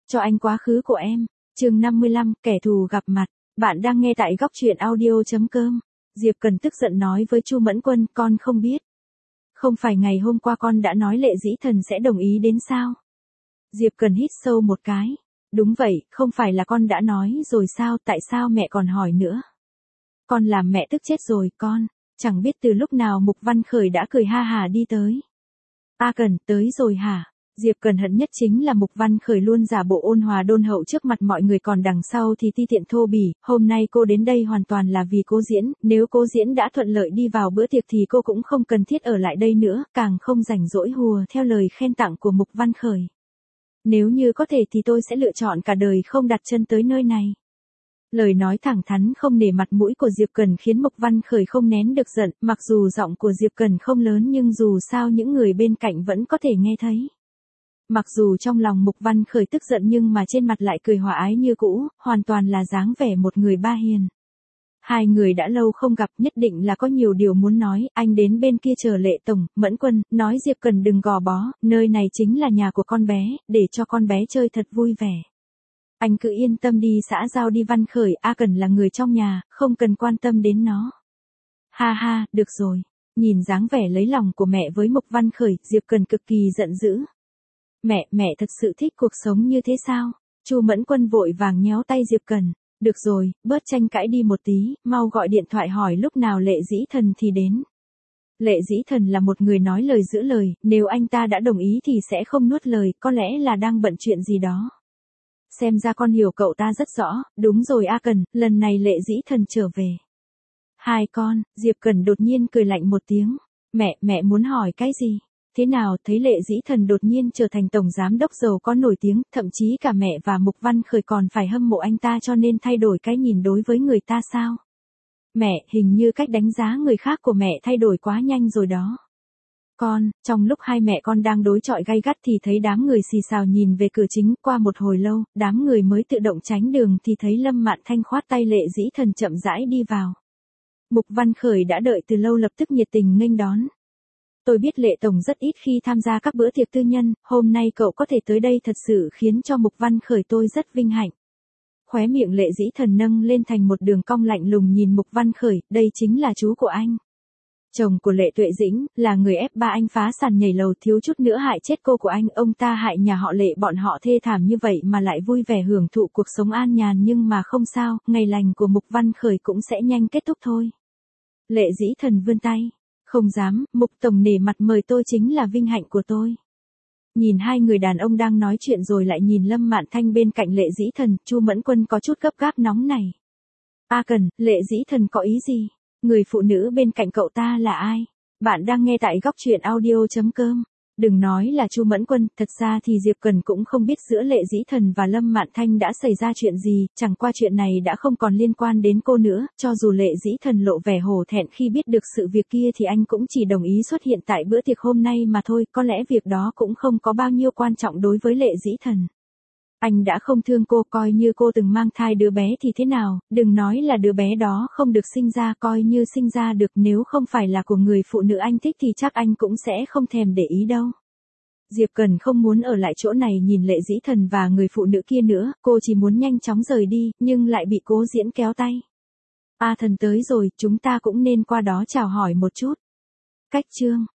cho anh quá khứ của em. Chương 55, kẻ thù gặp mặt. Bạn đang nghe tại góc truyện audio.com. Diệp Cần tức giận nói với Chu Mẫn Quân, con không biết. Không phải ngày hôm qua con đã nói Lệ Dĩ Thần sẽ đồng ý đến sao? Diệp Cần hít sâu một cái. Đúng vậy, không phải là con đã nói rồi sao, tại sao mẹ còn hỏi nữa? Con làm mẹ tức chết rồi, con. Chẳng biết từ lúc nào Mục Văn Khởi đã cười ha hà đi tới. A Cần, tới rồi hả? Diệp Cần hận nhất chính là Mục Văn Khởi luôn giả bộ ôn hòa đôn hậu trước mặt mọi người, còn đằng sau thì ti tiện thô bỉ. Hôm nay cô đến đây hoàn toàn là vì Cố Diễn, nếu Cố Diễn đã thuận lợi đi vào bữa tiệc thì cô cũng không cần thiết ở lại đây nữa, càng không rảnh rỗi hùa theo lời khen tặng của Mục Văn Khởi. Nếu như có thể thì tôi sẽ lựa chọn cả đời không đặt chân tới nơi này. Lời nói thẳng thắn không nể mặt mũi của Diệp Cần khiến Mục Văn Khởi không nén được giận, mặc dù giọng của Diệp Cần không lớn nhưng dù sao những người bên cạnh vẫn có thể nghe thấy. Mặc dù trong lòng Mục Văn Khởi tức giận nhưng mà trên mặt lại cười hòa ái như cũ, hoàn toàn là dáng vẻ một người ba hiền. Hai người đã lâu không gặp, nhất định là có nhiều điều muốn nói. Anh đến bên kia chờ Lệ Tổng, Mẫn Quân, nói Diệp Cần đừng gò bó, nơi này chính là nhà của con bé, để cho con bé chơi thật vui vẻ. Anh cứ yên tâm đi xã giao đi. Văn Khởi, A Cần là người trong nhà, không cần quan tâm đến nó. Ha ha, được rồi. Nhìn dáng vẻ lấy lòng của mẹ với Mục Văn Khởi, Diệp Cần cực kỳ giận dữ. Mẹ thật sự thích cuộc sống như thế sao? Chu Mẫn Quân vội vàng nhéo tay Diệp Cần. Được rồi, bớt tranh cãi đi một tí, mau gọi điện thoại hỏi lúc nào Lệ Dĩ Thần thì đến. Lệ Dĩ Thần là một người nói lời giữ lời, nếu anh ta đã đồng ý thì sẽ không nuốt lời, có lẽ là đang bận chuyện gì đó. Xem ra con hiểu cậu ta rất rõ, đúng rồi A Cần, lần này Lệ Dĩ Thần trở về. Hai con, Diệp Cần đột nhiên cười lạnh một tiếng. Mẹ muốn hỏi cái gì? Thế nào, thấy Lệ Dĩ Thần đột nhiên trở thành tổng giám đốc giàu có nổi tiếng, thậm chí cả mẹ và Mục Văn Khởi còn phải hâm mộ anh ta cho nên thay đổi cái nhìn đối với người ta sao? Mẹ, hình như cách đánh giá người khác của mẹ thay đổi quá nhanh rồi đó. Trong lúc hai mẹ con đang đối chọi gay gắt thì thấy đám người xì xào nhìn về cửa chính, qua một hồi lâu, đám người mới tự động tránh đường thì thấy Lâm Mạn Thanh khoát tay Lệ Dĩ Thần chậm rãi đi vào. Mục Văn Khởi đã đợi từ lâu lập tức nhiệt tình nghênh đón. Tôi biết Lệ Tổng rất ít khi tham gia các bữa tiệc tư nhân, hôm nay cậu có thể tới đây thật sự khiến cho Mục Văn Khởi tôi rất vinh hạnh. Khóe miệng Lệ Dĩ Thần nâng lên thành một đường cong lạnh lùng nhìn Mục Văn Khởi, đây chính là chú của anh. Chồng của Lệ Tuệ Dĩnh, là người ép ba anh phá sàn nhảy lầu thiếu chút nữa hại chết cô của anh, ông ta hại nhà họ Lệ bọn họ thê thảm như vậy mà lại vui vẻ hưởng thụ cuộc sống an nhàn, nhưng mà không sao, ngày lành của Mục Văn Khởi cũng sẽ nhanh kết thúc thôi. Lệ Dĩ Thần vươn tay. Không dám, Mục Tổng nể mặt mời tôi chính là vinh hạnh của tôi. Nhìn hai người đàn ông đang nói chuyện rồi lại nhìn Lâm Mạn Thanh bên cạnh Lệ Dĩ Thần, Chu Mẫn Quân có chút gấp gáp nóng này. A Cần, Lệ Dĩ Thần có ý gì? Người phụ nữ bên cạnh cậu ta là ai? Bạn đang nghe tại góc truyện audio.com. Đừng nói là Chu Mẫn Quân, thật ra thì Diệp Cần cũng không biết giữa Lệ Dĩ Thần và Lâm Mạn Thanh đã xảy ra chuyện gì, chẳng qua chuyện này đã không còn liên quan đến cô nữa, cho dù Lệ Dĩ Thần lộ vẻ hổ thẹn khi biết được sự việc kia thì anh cũng chỉ đồng ý xuất hiện tại bữa tiệc hôm nay mà thôi, có lẽ việc đó cũng không có bao nhiêu quan trọng đối với Lệ Dĩ Thần. Anh đã không thương cô, coi như cô từng mang thai đứa bé thì thế nào, đừng nói là đứa bé đó không được sinh ra, coi như sinh ra được, nếu không phải là của người phụ nữ anh thích thì chắc anh cũng sẽ không thèm để ý đâu. Diệp Cần không muốn ở lại chỗ này nhìn Lệ Dĩ Thần và người phụ nữ kia nữa, cô chỉ muốn nhanh chóng rời đi, nhưng lại bị Cố Diễn kéo tay. A Thần tới rồi, chúng ta cũng nên qua đó chào hỏi một chút. Cách chương